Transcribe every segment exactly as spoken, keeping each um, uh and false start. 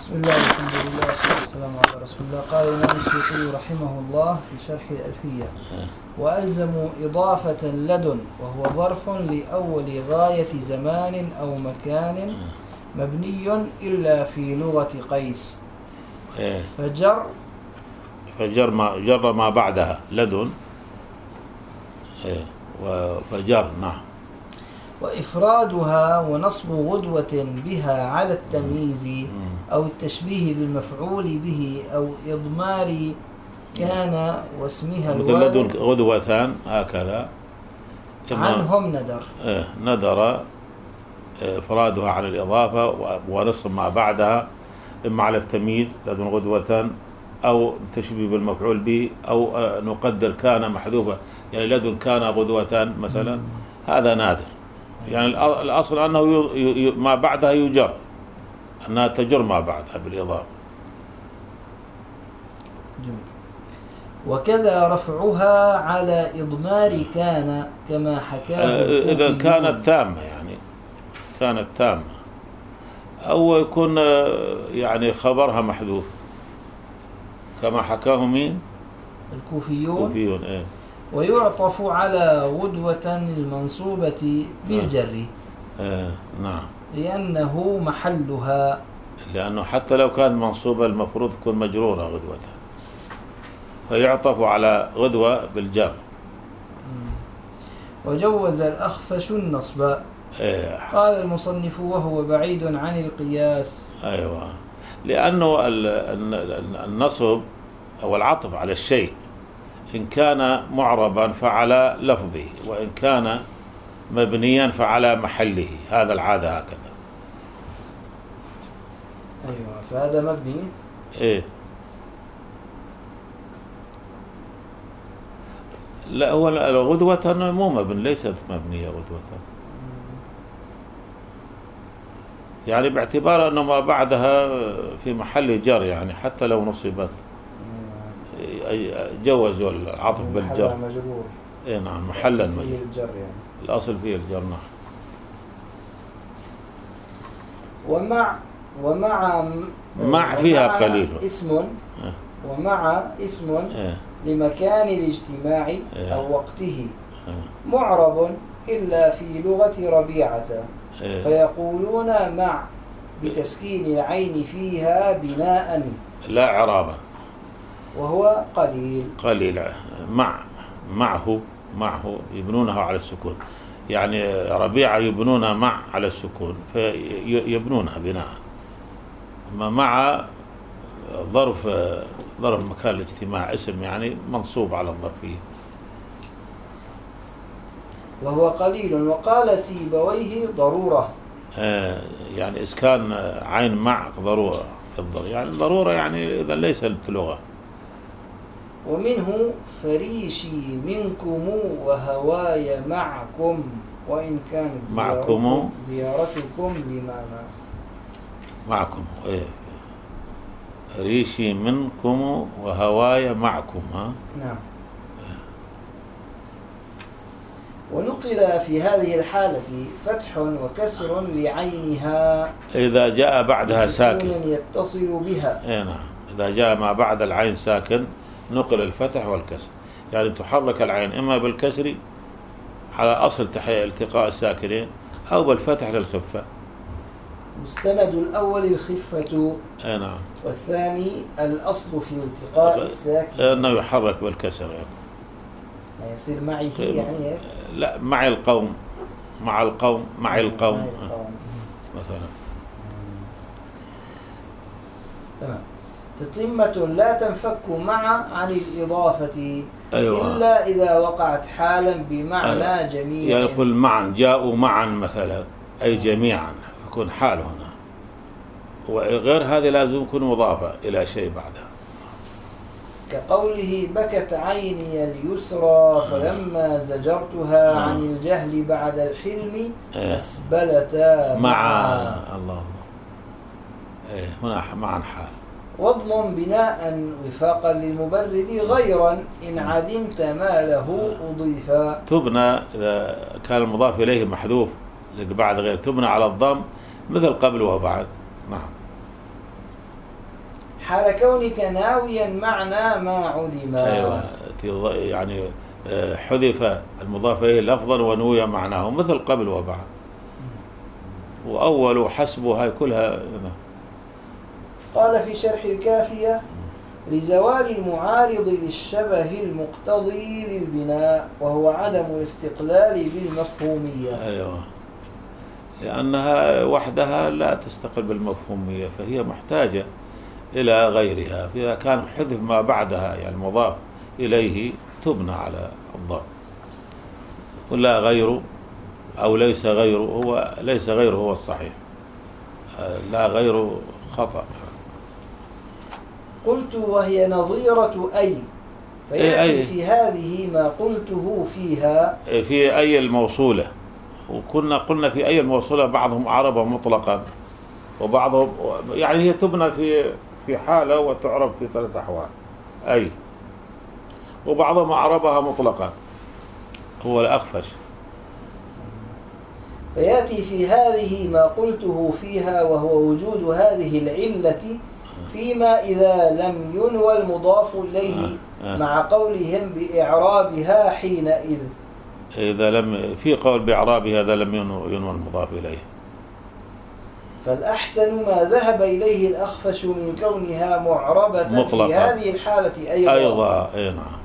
بسم الله والحمد لله والصلاة والسلام على رسول الله. قال الإمام السيوطي رحمه الله في شرح الألفية: وألزموا إضافة لدن وهو ظرف لأول غاية زمان أو مكان مبني إلا في لغة قيس. فجر فجر ما جر ما بعدها لدن وفجر نعم. وإفرادها ونصب غدوة بها على التمييز أو التشبيه بالمفعول به أو إضمار كان واسمها مثل لدن غدوتان هكذا عنهم ندر إيه ندر إفرادها عن الإضافة ونصب ما بعدها إما على التمييز لدن غدوة أو تشبيه بالمفعول به أو نقدر كان محذوفة يعني لدن كان غدوة مثلا. هذا نادر يعني الأصل أنه ما بعدها يجر أنها تجر ما بعدها بالإضافة. جميل. وكذا رفعها على إضمار كان كما حكاه إذا كانت تامة يعني كانت تامة أو يكون يعني خبرها محذوف كما حكاه مين؟ الكوفيون. الكوفيون إيه. ويعطف على غدوة المنصوبة بالجر آه. نعم لأنه محلها، لأنه حتى لو كانت منصوبة المفروض تكون مجرورة غدوة، فيعطف على غدوة بالجر. وجوز الأخفش النصب. إيه. قال المصنف: وهو بعيد عن القياس. أيوة، لأنه النصب أو العطف على الشيء إن كان معربا فعلى لفظه وإن كان مبنيا فعلى محله، هذا العادة هكذا. أيوة، فهذا مبني. إيه لا، هو غدوة مو مبني، ليست مبنية غدوة يعني باعتبار أنه ما بعدها في محل جر يعني حتى لو نصبت جوزوا العطف بالجر. مجرور. اي نعم، محلا مجرور. الجر يعني. الأصل فيه الجر نعم. ومع ومع مع فيها ومع قليل اسم اه. ومع اسم اه. لمكان الاجتماع اه. أو وقته اه. معرب إلا في لغة ربيعة اه. فيقولون مع بتسكين العين فيها بناء لا إعرابا، وهو قليل. قليل. مع معه معه يبنونه على السكون، يعني ربيعة يبنون مع على السكون فيبنونها بناء. أما مع ظرف ظرف مكان الاجتماع اسم يعني منصوب على الظرفية. وهو قليل. وقال سيبويه ضرورة، آه يعني إسكان عين مع ضرورة يعني ضرورة يعني إذا ليست لغة. ومنه فريشي منكم وهواي معكم وإن كانت معكم زيارتكم لماما. معكم إيه ريشي منكم وهواي معكم ها. نعم. ونقل في هذه الحالة فتح وكسر لعينها إذا جاء بعدها ساكن يتصل بها. إيه نعم، إذا جاء ما بعد العين ساكن نقل الفتح والكسر، يعني تحرك العين إما بالكسر على أصل التقاء الساكنين أو بالفتح للخفة. مستند الأول الخفة اي نعم، والثاني الأصل في التقاء الساكن أنه يحرك بالكسر يعني. يعني يصير معي يعني لا معي القوم مع القوم معي القوم, معي القوم. مثلا. تمام. تتمة لا تنفك مع عن الإضافة أيوة. إلا إذا وقعت حالا بمعنى أيوة. جميع، يعني يقول معا جاءوا معا مثلا أي جميعا يكون حال هنا، وغير هذه لازم يكون مضافة إلى شيء بعدها، كقوله بكت عيني اليسرى فلما زجرتها آه. عن الجهل بعد الحلم آه. أسبلتا مع الله إيه هنا معا حال. واضمن بناء وفاقا للمبرد غيرا إن عدمت ما له أضيفا. تبنى إذا كان المضاف إليه محذوف الذي بعد غير تبنى على الضم مثل قبل وبعد. نعم. حال كونك ناويا معنى ما علم. أيوة يعني حذف المضاف إليه لفظا ونوي معناه مثل قبل وبعد وأول وحسبه هاي كلها. قال في شرح الكافية: لزوال المعارض للشبه المقتضي للبناء وهو عدم الاستقلال بالمفهومية. أيوة لأنها وحدها لا تستقل بالمفهومية فهي محتاجة إلى غيرها، فإذا كان حذف ما بعدها يعني المضاف إليه تبنى على الضم، ولا غيره أو ليس غيره، هو ليس غيره هو الصحيح، لا غيره خطأ. قلت وهي نظيرة أي، فيأتي أي في هذه ما قلته فيها في أي الموصولة، وكنا قلنا في أي الموصولة بعضهم أعربها مطلقا وبعضهم يعني هي تبنى في في حالة وتعرب في ثلاث أحوال أي، وبعضهم أعربها مطلقا هو الأخفش. فيأتي في هذه ما قلته فيها وهو وجود هذه العلة فيما إذا لم ينوى المضاف إليه آه. آه. مع قولهم بإعرابها حينئذ، إذا لم في قول بإعرابها إذا لم ينوى المضاف إليه. فالأحسن ما ذهب إليه الأخفش من كونها معربة مطلقا في هذه الحالة أيضا. أيضا أي نعم.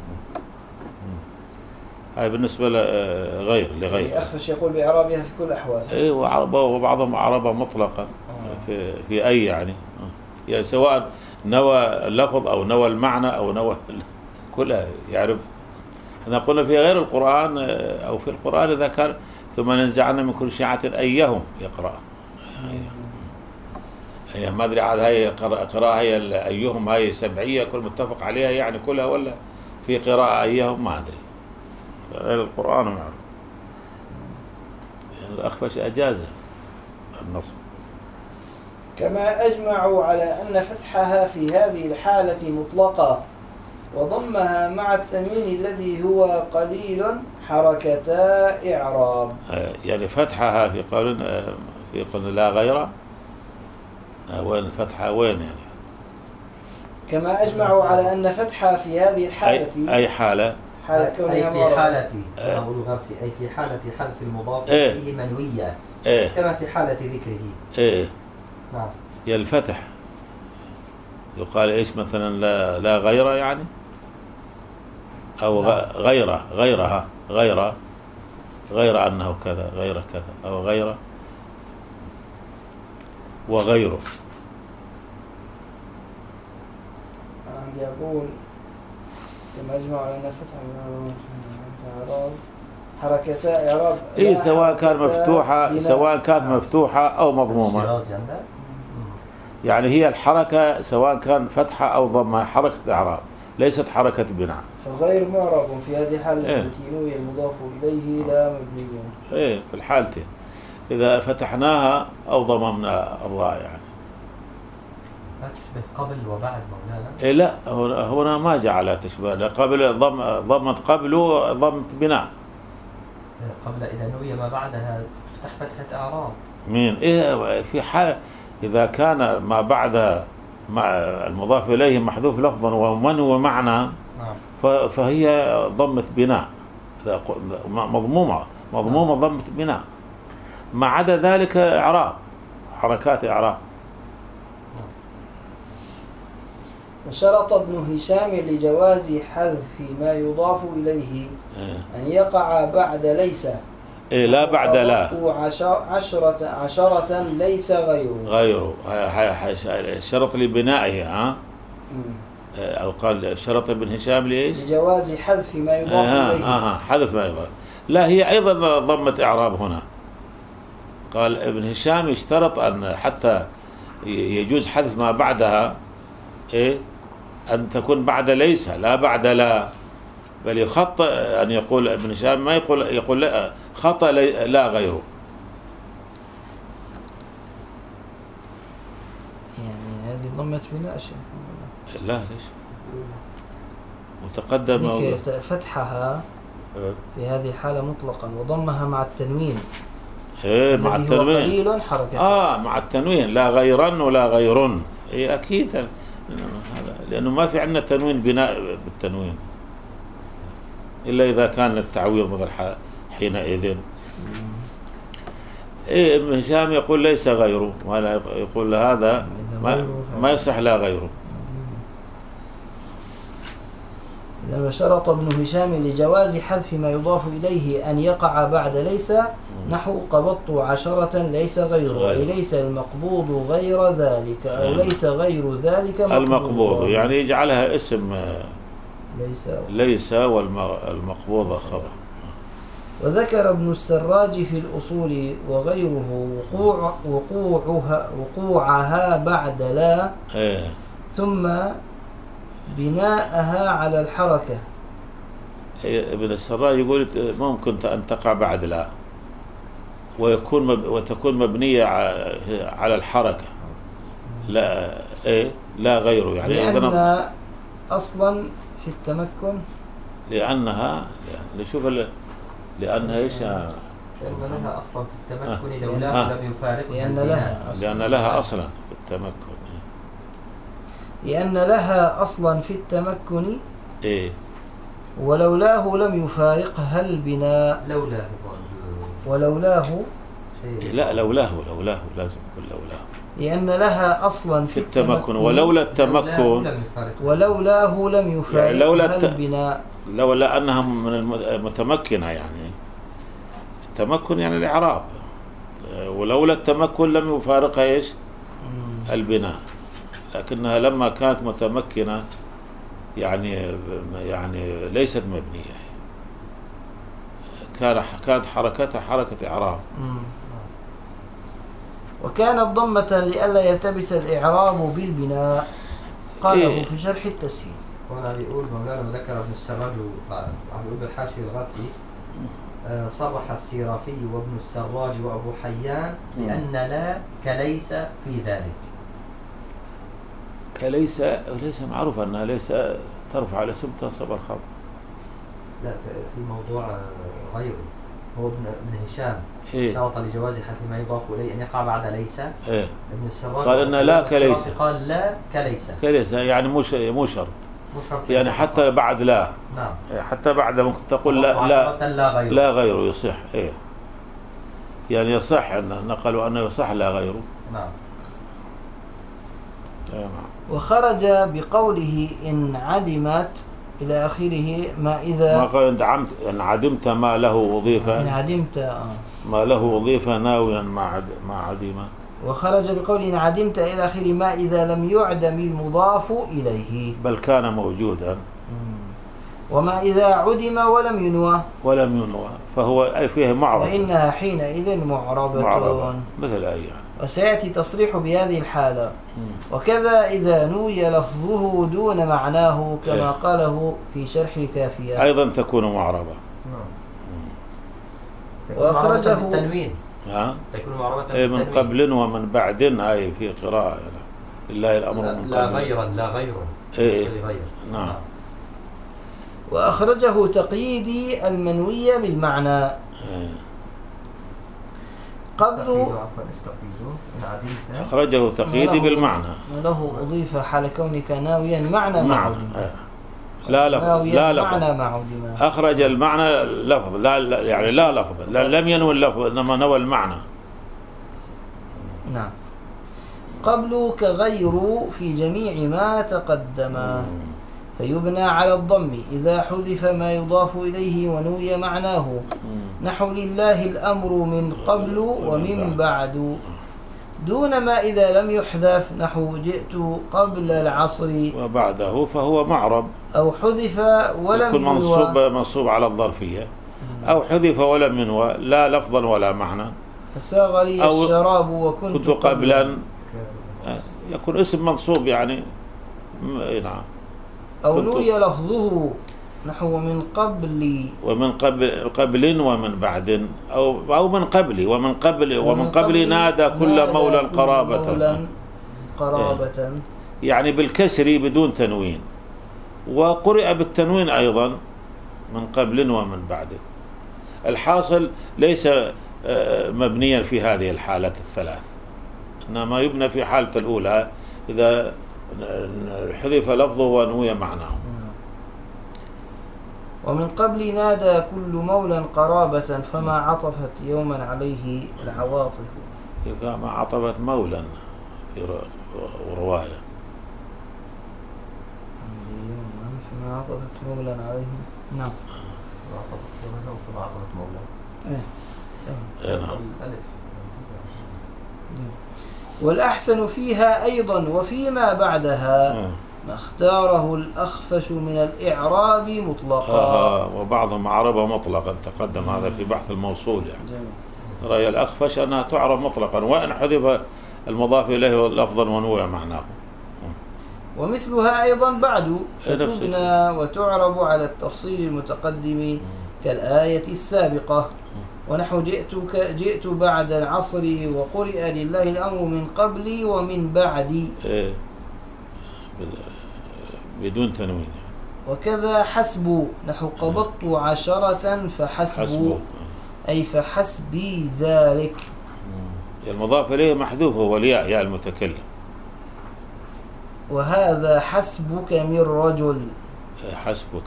هاي بالنسبة لغير لغير الأخفش يقول بإعرابها في كل الأحوال. إيه وعربة وبعضهم عربة مطلقا آه. في في أي يعني يعني سواء نوى اللفظ أو نوى المعنى أو نوى كلها يعرف. احنا قلنا في غير القرآن أو في القرآن إذا كان ثم ننزعنا من كل شيعة أيهم يقرأ أيهم ما أدري عاد هاي قراءة هي أيهم هاي سبعية كل متفق عليها يعني كلها ولا في قراءة أيهم ما أدري غير القرآن ما أعرف. يعني الأخفش أجازة النصب. كما أجمعوا على أن فتحها في هذه الحالة مطلقة وضمها مع التنوين الذي هو قليل حركتا إعراب. يعني فتحها في قول في قول لا غير وين الفتحة وين يعني؟ كما أجمعوا على أن فتحها في هذه الحالة أي, أي حالة؟ حالة كونها أي في حالة أقول غرسي أي في حالة حذف المضاف إليه منوية إيه؟ كما في حالة ذكره. إيه نعم. يا الفتح يقال إيش مثلا لا لا غير يعني أو نعم. غيره غيرها غير غير أنه كذا غير كذا أو غيره وغيره. عندي أقول كما أجمع على أن فتح إعراب حركتا إعراب إيه سواء كان مفتوحة سواء كانت مفتوحة أو مضمومة يعني هي الحركة سواء كان فتحة أو ضمة حركة إعراب ليست حركة بناء. فغير معرب في هذه الحالة إيه؟ التي نوي المضاف إليه لا مبني. إيه في الحالتين إذا فتحناها أو ضممنا الراء يعني. ما تشبه قبل وبعد مولانا؟ إيه لا هنا ما جعلها تشبه قبل ضم ضمت قبله ضمت بناء. قبل إذا نوي ما بعدها تفتح فتحة إعراب. مين؟ إيه في حال إذا كان ما بعد مع المضاف إليه محذوف لفظا ومن هو معنى فهي ضمة بناء مضمومة مضمومة ضمة بناء ما عدا ذلك إعراب حركات إعراب. وشرط ابن هشام لجواز حذف ما يضاف إليه أن يقع بعد ليس إيه لا بعد لا عشرة عشرة ليس غيره غيره شرط لبنائه ها أو قال شرط ابن هشام ليش لجواز حذف ما يضاف آه إليه آه حذف ما يضاف لا هي أيضا ضمة إعراب هنا. قال ابن هشام يشترط أن حتى يجوز حذف ما بعدها إيه أن تكون بعد ليس لا بعد لا بل يخطئ أن يقول ابن هشام ما يقول يقول لا خطأ لا غيره. يعني هذه ضمت بلا شيء لا ليش متقدم فتحها في هذه الحالة مطلقا وضمها مع التنوين ايه مع التنوين قليل حركة اه مع التنوين لا غيرا ولا غيرن ايه اكيد لأنه ما في عندنا تنوين بناء بالتنوين إلا إذا كان التعويض مثل حينئذ. إيه ابن هشام يقول ليس غيره، ولا يقول هذا ما, ما يصح لا غيره. إذا وشرط ابن هشام لجواز حذف ما يضاف إليه أن يقع بعد ليس نحو قبضت عشرة ليس غيره، أي ليس المقبوض غير ذلك، أو ليس غير ذلك مقبوض. المقبوض يعني يجعلها اسم ليس ليس والمقبوض خبر. وذكر ابن السراج في الأصول وغيره وقوع وقوعها وقوعها بعد لا إيه. ثم بناءها على الحركة. ابن السراج يقول ممكن أن تقع بعد لا ويكون مب... وتكون مبنية على الحركة لا إيه لا غيره، يعني لأن أصلا في التمكن لأنها نشوف ال... لأنها إيش؟ لأن لها أصلا في التمكن لولا لم يفارقها. لأن لها لأن لها أصلا في التمكن لأن لها أصلا في التمكن إيه ولولاه لم يفارقها البناء. لولاه ولولاه إيه لا لولاه لولاه لازم يكون لولاه، لأن لها أصلا في, في التمكن ولولا التمكن ولولاه لم يفارقها يعني لولا الت... البناء لولا أنها من المتمكنة، يعني التمكن يعني الإعراب، ولولا التمكن لم يفارقها إيش؟ البناء، لكنها لما كانت متمكنة يعني يعني ليست مبنية، كان كانت حركتها حركة إعراب. وكانت ضمة لئلا يلتبس الإعراب بالبناء، قاله إيه؟ في شرح التسهيل. وأنا بيقول مولانا ذكر ابن السراج عم بيقول بالحاشية الغرسي صرح السيرافي وابن السراج وأبو حيان بأن لا كليس في ذلك. كليس ليس معروف أنها ليس ترفع الاسم تنصب الخبر. لا في موضوع غيره، هو ابن ابن هشام إيه؟ شرط لجواز حذف ما يضاف إليه أن يقع بعد ليس. إيه؟ ابن السراج قال أن لا كليس، قال لا كليس كليس يعني مو مو شرط، مو شرط يعني حتى بعد لا. نعم. حتى بعد ممكن تقول لا لا لا غيره. لا غيره يصح. إيه يعني يصح أن نقلوا أنه يصح لا غيره. نعم. وخرج بقوله إن عدمت إلى آخره ما إذا ما قال إن دعمت إن عدمت ما له أضيفا، إن عدمت آه. ما له أضيفا ناويا ما عد ما عدم. وخرج بقوله إن عدمت إلى آخره ما إذا لم يعدم المضاف إليه بل كان موجودا. وما إذا عدم ولم ينوى ولم ينوى فهو أي فيه معرب، فإنها حينئذ معربة, معربة. مثل أي يعني. وسيأتي تصريح بهذه الحالة. وكذا إذا نوي لفظه دون معناه كما إيه؟ قاله في شرح الكافية أيضا تكون معربة. وأخرجه بالتنوين. ها؟ تكون معربة إيه من قبل ومن بعد، هاي في قراءة يعني. لله الأمر لا, من لا قبل. غيرا لا غير. إيه غير. نعم. وأخرجه تقييدي المنوية بالمعنى. إيه. قبل أخرجه تقييدي بالمعنى وله أضيف حال كونك ناويا معنى معنى لا لفظ لا لفظ. أخرج المعنى لفظ لا, لا يعني لا لفظ لا لم ينوي اللفظ إنما نوى المعنى. نعم. قبل كغير في جميع ما تقدم فيبنى على الضم إذا حذف ما يضاف إليه ونوي معناه، نحو لله الأمر من قبل ومن بعد، دون ما إذا لم يحذف نحو جئت قبل العصر وبعده فهو معرب، أو حذف ولم يكون منصوب منصوب على الظرفية، أو حذف ولم ينوى لا لفظا ولا معنى. فساغ لي الشراب وكنت كنت قبلا يكون اسم منصوب يعني. نعم. أو نوي لفظه نحو من قبل ومن قبل قبل ومن بعد، أو أو من قبل ومن قبل ومن قبل نادى كل مولى قرابة قرابة يعني بالكسر بدون تنوين، وقرئ بالتنوين أيضا من قبل ومن بعد. الحاصل ليس مبنيا في هذه الحالات الثلاث، إنما يبنى في حالة الأولى إذا حذف لفظه ونوي معناه. ومن قبل نادى كل مولى قرابة فما عطفت يوما عليه العواطف. فما عطفت مولا في رواية. فما عطفت مولا عليه. نعم. فما عطفت مولا. إيه. نعم. والأحسن فيها أيضا وفيما بعدها ما اختاره الأخفش من الإعراب مطلقا. آه وبعضهم عربها مطلقا، تقدم هذا في بحث الموصول يعني. رأي الأخفش أنها تعرب مطلقا وإن حذف المضاف إليه لفظا ونوع معناه. ومثلها أيضا بعد تبنى وتعرب على التفصيل المتقدم كالآية السابقة. ونحو جئتك جئت بعد العصر وقرئ لله الأمر من قبلي ومن بعدي. إيه بدون تنوين. وكذا حسب نحو قبضت عشرة فحسب أي فحسبي ذلك. المضاف إليه محذوف هو الياء ياء المتكلم. وهذا حسبك من رجل. حسبك.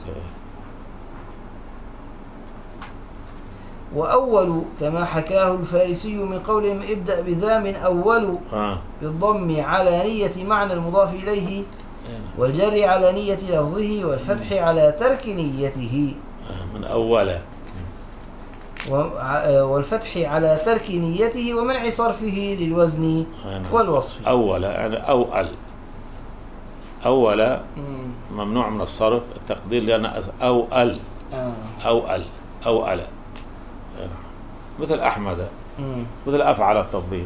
وأول كما حكاه الفارسي من قولهم ابدأ بذا من أول آه. بالضم على نية معنى المضاف إليه والجر على نية لفظه والفتح على ترك نيته. من أول والفتح على ترك نيته ومنع صرفه للوزن والوصف. أول يعني أول أول ممنوع من الصرف التقدير لأن أول أول أول مثل أحمد مثل أفعل التفضيل.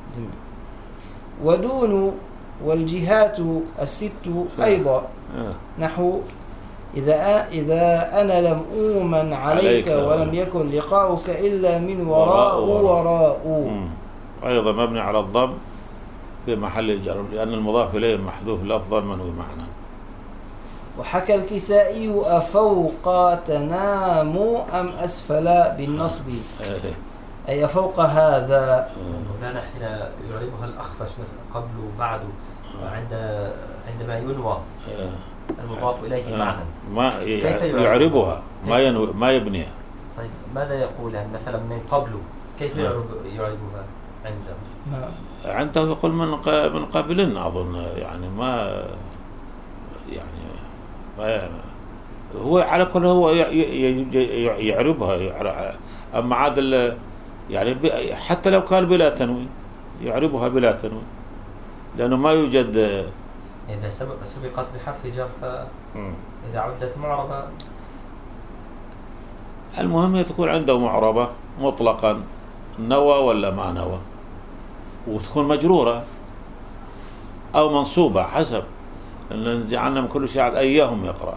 ودون والجهات الست أيضا نحو إذا إذا أنا لم أؤمن عليك ولم يكن لقاؤك إلا من وراء وراء. أيضا مبني على الضم في محل الجر لأن المضاف إليه محذوف لفظا منوي معنى. وحكى الكسائي أفوق تنام أم أسفل بالنصب أي فوق هذا. مولانا حين يعربها الأخفش مثل قبل وبعد عند عندما ينوى المضاف إليه معنى ما يعربها ما ينوي ما يبنيها. طيب ماذا يقول يعني مثلا من قبل كيف يعرب يعربها عنده؟ عنده يقول من من قبل أظن يعني ما يعني ما هو على كل هو يعربها. أما عاد يعني حتى لو كان بلا تنوين يعربها بلا تنوين لأنه ما يوجد. إذا سبقت بحرف جر إذا عدت معربة المهم تكون عنده معربة مطلقا نوى ولا ما نوى وتكون مجرورة أو منصوبة حسب ننزعنا من كل شيء أيهم يقرأ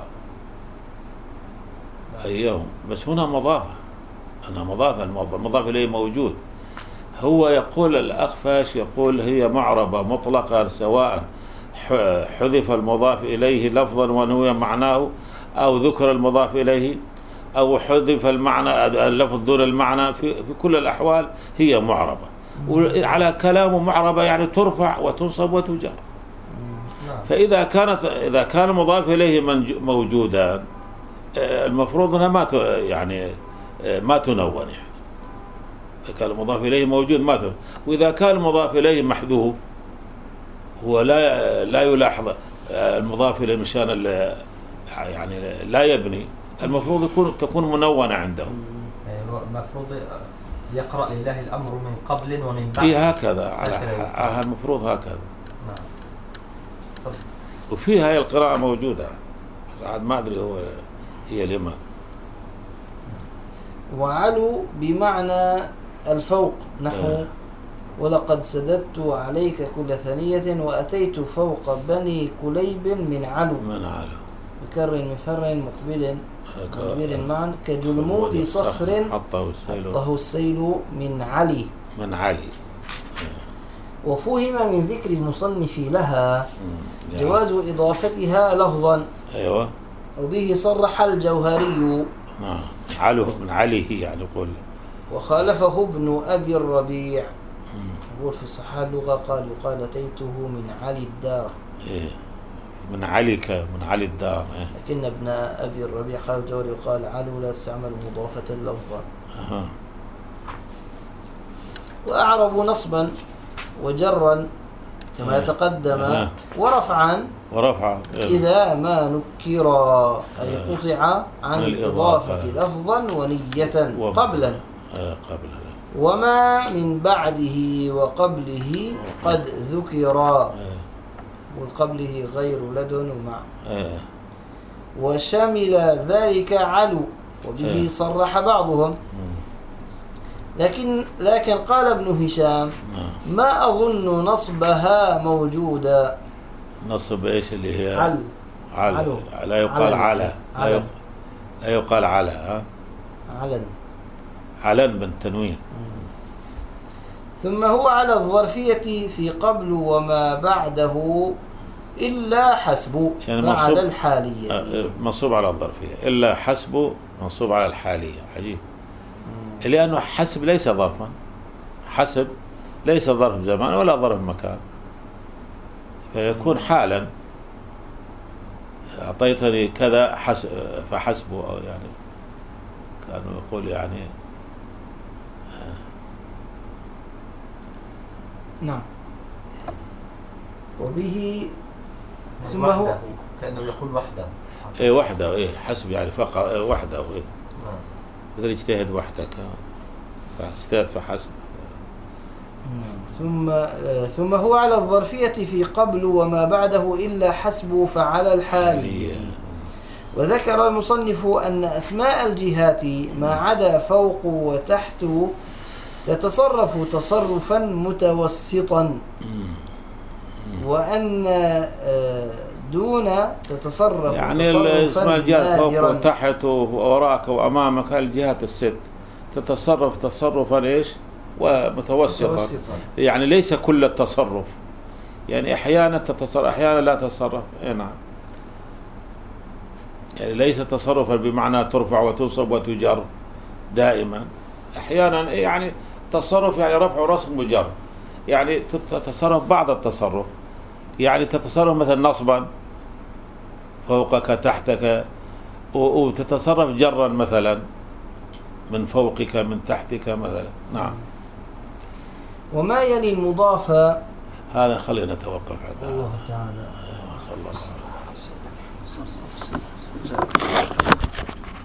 أيهم بس هنا مضافة أنا مضافة المضاف إليه موجود. هو يقول الأخفش يقول هي معربة مطلقا سواء حذف المضاف إليه لفظا ونوي معناه أو ذكر المضاف إليه أو حذف المعنى اللفظ دون المعنى في, في كل الأحوال هي معربة. وعلى كلامه معربة يعني ترفع وتنصب وتجر. فإذا كانت إذا كان المضاف إليه موجودا المفروض أنها ما يعني ما تنون يعني. إذا كان المضاف إليه موجود ما تنون. وإذا كان المضاف إليه محذوف هو لا لا يلاحظ المضاف إليه مشان يعني لا يبني المفروض يكون تكون منونة عنده. المفروض يقرأ لله الأمر من قبل ومن بعد. إيه هكذا على المفروض هكذا. نعم. وفيها هاي القراءة موجودة بس عاد ما أدري هو هي لما. وعلو بمعنى الفوق نحو آه. ولقد سددت عليك كل ثنية وأتيت فوق بني كليب من علو من علو بكر مفر مقبل مقبل معا كجلمود صخر حطه السيل حطه السيل من علي من علي. وفهم من ذكر المصنف لها جواز إضافتها لفظا. أيوة. وبه صرح الجوهري. نعم علو من عليه يعني يقول. وخالفه ابن أبي الربيع يقول في صحاح اللغة قال يقال أتيته من علي الدار. إيه من علك من علي الدار. إيه. لكن ابن أبي الربيع قال الجوري وقال علو لا تستعمل مضافة لفظا. أه. وأعرب نصبا وجرا كما إيه. تقدم أه. ورفعا ورفع إيه. إذا ما نكر أي قطع عن الإضافة الإضافة. لفظا ونية و- قبلا. آه قبل. وما من بعده وقبله قد ذكر، آه. والقبله غير لدن ومع، آه. وشمل ذلك علو وبه آه. صرح بعضهم. مم. لكن لكن قال ابن هشام آه. ما أظن نصبها موجودا. نصب ايش اللي هي عل على علو. لا يقال علن. على لا علن. يق- لا يقال على ها علن. علن بالتنوين. ثم هو على الظرفية في قبل وما بعده إلا حسب يعني مع منصوب- الحالية. آه، منصوب على الظرفية إلا حسب منصوب على الحالية. عجيب. لأنه حسب ليس ظرفا، حسب ليس ظرف زمان ولا ظرف مكان، فيكون حالا. أعطيتني كذا حسب فحسبه، أو يعني كانوا يقول يعني نعم. وبه ثم هو وحده. كأنه يقول وحده. إيه وحده، إيه حسب يعني فقط، إيه وحده، إيه نعم. مثل اجتهد وحدك، فاجتهد فحسب. ثم آه، ثم هو على الظرفية في قبل وما بعده إلا حسب فعلى الحالية. وذكر المصنف أن أسماء الجهات ما عدا فوق وتحت تتصرف تصرفا متوسطا، وأن آه، دون تتصرف يعني تصرفا اسماء الجهات فوق نادرا. وتحت ووراك وأمامك، الجهات الست تتصرف تصرفا إيش ومتوسطا، متوسطا. يعني ليس كل التصرف، يعني أحيانا تتصرف أحيانا لا تتصرف. إيه نعم، يعني ليس تصرفا بمعنى ترفع وتنصب وتجر دائما، أحيانا يعني تصرف يعني رفع ورسم وجر، يعني تتصرف بعض التصرف، يعني تتصرف مثل نصبا فوقك تحتك، وتتصرف جرا مثلا من فوقك من تحتك مثلا. نعم. وما يلي المضاف هذا خلينا نتوقف عند هذا. الله تعالى صلى الله عليه وسلم.